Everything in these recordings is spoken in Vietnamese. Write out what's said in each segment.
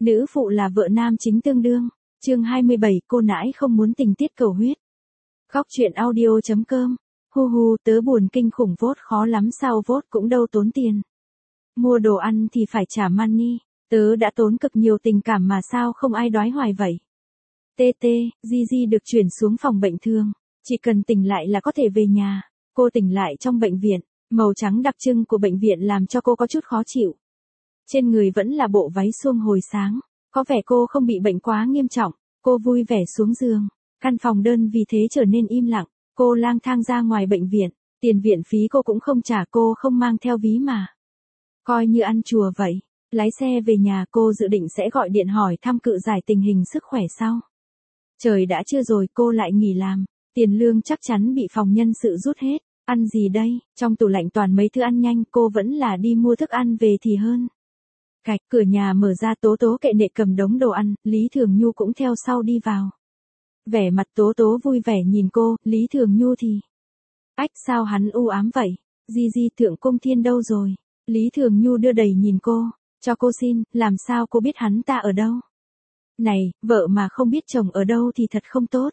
Nữ phụ là vợ nam chính tương đương. Chương 27, cô nãi không muốn tình tiết cầu huyết. Góc truyện audio.com. Hu hu, tớ buồn kinh khủng, vote khó lắm sao, vote cũng đâu tốn tiền. Mua đồ ăn thì phải trả money, tớ đã tốn cực nhiều tình cảm mà sao không ai đói hoài vậy. TT, Gigi được chuyển xuống phòng bệnh thương, chỉ cần tỉnh lại là có thể về nhà. Cô tỉnh lại trong bệnh viện, màu trắng đặc trưng của bệnh viện làm cho cô có chút khó chịu. Trên người vẫn là bộ váy suông hồi sáng, có vẻ cô không bị bệnh quá nghiêm trọng. Cô vui vẻ xuống giường, căn phòng đơn vì thế trở nên im lặng. Cô lang thang ra ngoài bệnh viện, tiền viện phí cô cũng không trả, cô không mang theo ví mà. Coi như ăn chùa vậy. Lái xe về nhà, cô dự định sẽ gọi điện hỏi thăm Cự Giải tình hình sức khỏe sau. Trời đã trưa rồi, cô lại nghỉ làm, tiền lương chắc chắn bị phòng nhân sự rút hết. Ăn gì đây? Trong tủ lạnh toàn mấy thứ ăn nhanh, cô vẫn là đi mua thức ăn về thì hơn. Cạch, cửa nhà mở ra, Tố Tố kệ nệ cầm đống đồ ăn, Lý Thường Nhu cũng theo sau đi vào. Vẻ mặt Tố Tố vui vẻ nhìn cô, Lý Thường Nhu thì... Ách, sao hắn u ám vậy? Gigi, Thượng Cung Thiên đâu rồi? Lý Thường Nhu đưa đầy nhìn cô, cho cô xin, làm sao cô biết hắn ta ở đâu? Này, vợ mà không biết chồng ở đâu thì thật không tốt.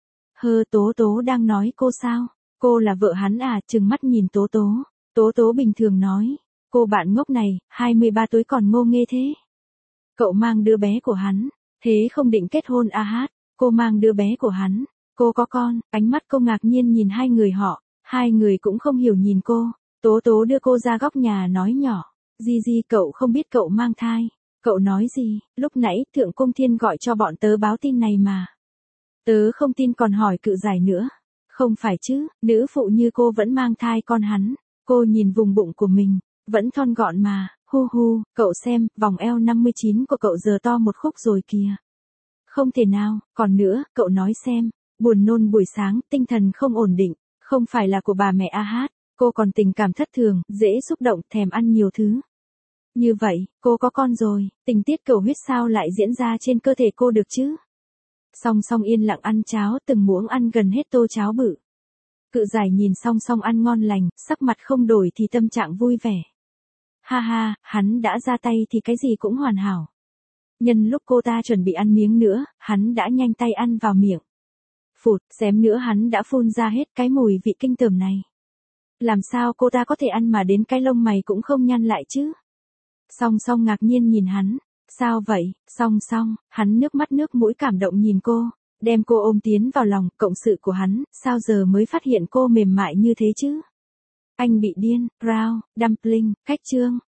Tố Tố đang nói cô sao? Cô là vợ hắn à? Trừng mắt nhìn Tố Tố. Tố Tố bình thường nói, cô bạn ngốc này, 23 tuổi còn ngô nghê thế. Cậu mang đứa bé của hắn, thế không định kết hôn à hát? Cô mang đứa bé của hắn, cô có con. Ánh mắt cô ngạc nhiên nhìn hai người họ, hai người cũng không hiểu nhìn cô. Tố Tố đưa cô ra góc nhà nói nhỏ, Gigi, cậu không biết cậu mang thai. Cậu nói gì? Lúc nãy Thượng Cung Thiên gọi cho bọn tớ báo tin này mà. Tớ không tin còn hỏi Cự Giải nữa. Không phải chứ, nữ phụ như cô vẫn mang thai con hắn. Cô nhìn vùng bụng của mình, vẫn thon gọn mà. Hu hu, cậu xem, vòng eo 59 của cậu giờ to một khúc rồi kìa. Không thể nào, còn nữa, cậu nói xem, buồn nôn buổi sáng, tinh thần không ổn định, không phải là của bà mẹ a hát, cô còn tình cảm thất thường, dễ xúc động, thèm ăn nhiều thứ. Như vậy, cô có con rồi, tình tiết cầu huyết sao lại diễn ra trên cơ thể cô được chứ? Song Song yên lặng ăn cháo, từng muỗng ăn gần hết tô cháo bự. Cự Giải nhìn Song Song ăn ngon lành, sắc mặt không đổi thì tâm trạng vui vẻ. Ha ha, hắn đã ra tay thì cái gì cũng hoàn hảo. Nhân lúc cô ta chuẩn bị ăn miếng nữa, hắn đã nhanh tay ăn vào miệng. Phụt, xém nữa hắn đã phun ra hết cái mùi vị kinh tởm này. Làm sao cô ta có thể ăn mà đến cái lông mày cũng không nhăn lại chứ? Song Song ngạc nhiên nhìn hắn. Sao vậy, Song Song? Hắn nước mắt nước mũi cảm động nhìn cô, đem cô ôm tiến vào lòng. Cộng sự của hắn, sao giờ mới phát hiện cô mềm mại như thế chứ? Anh bị điên. Rao, dumpling, khách trương,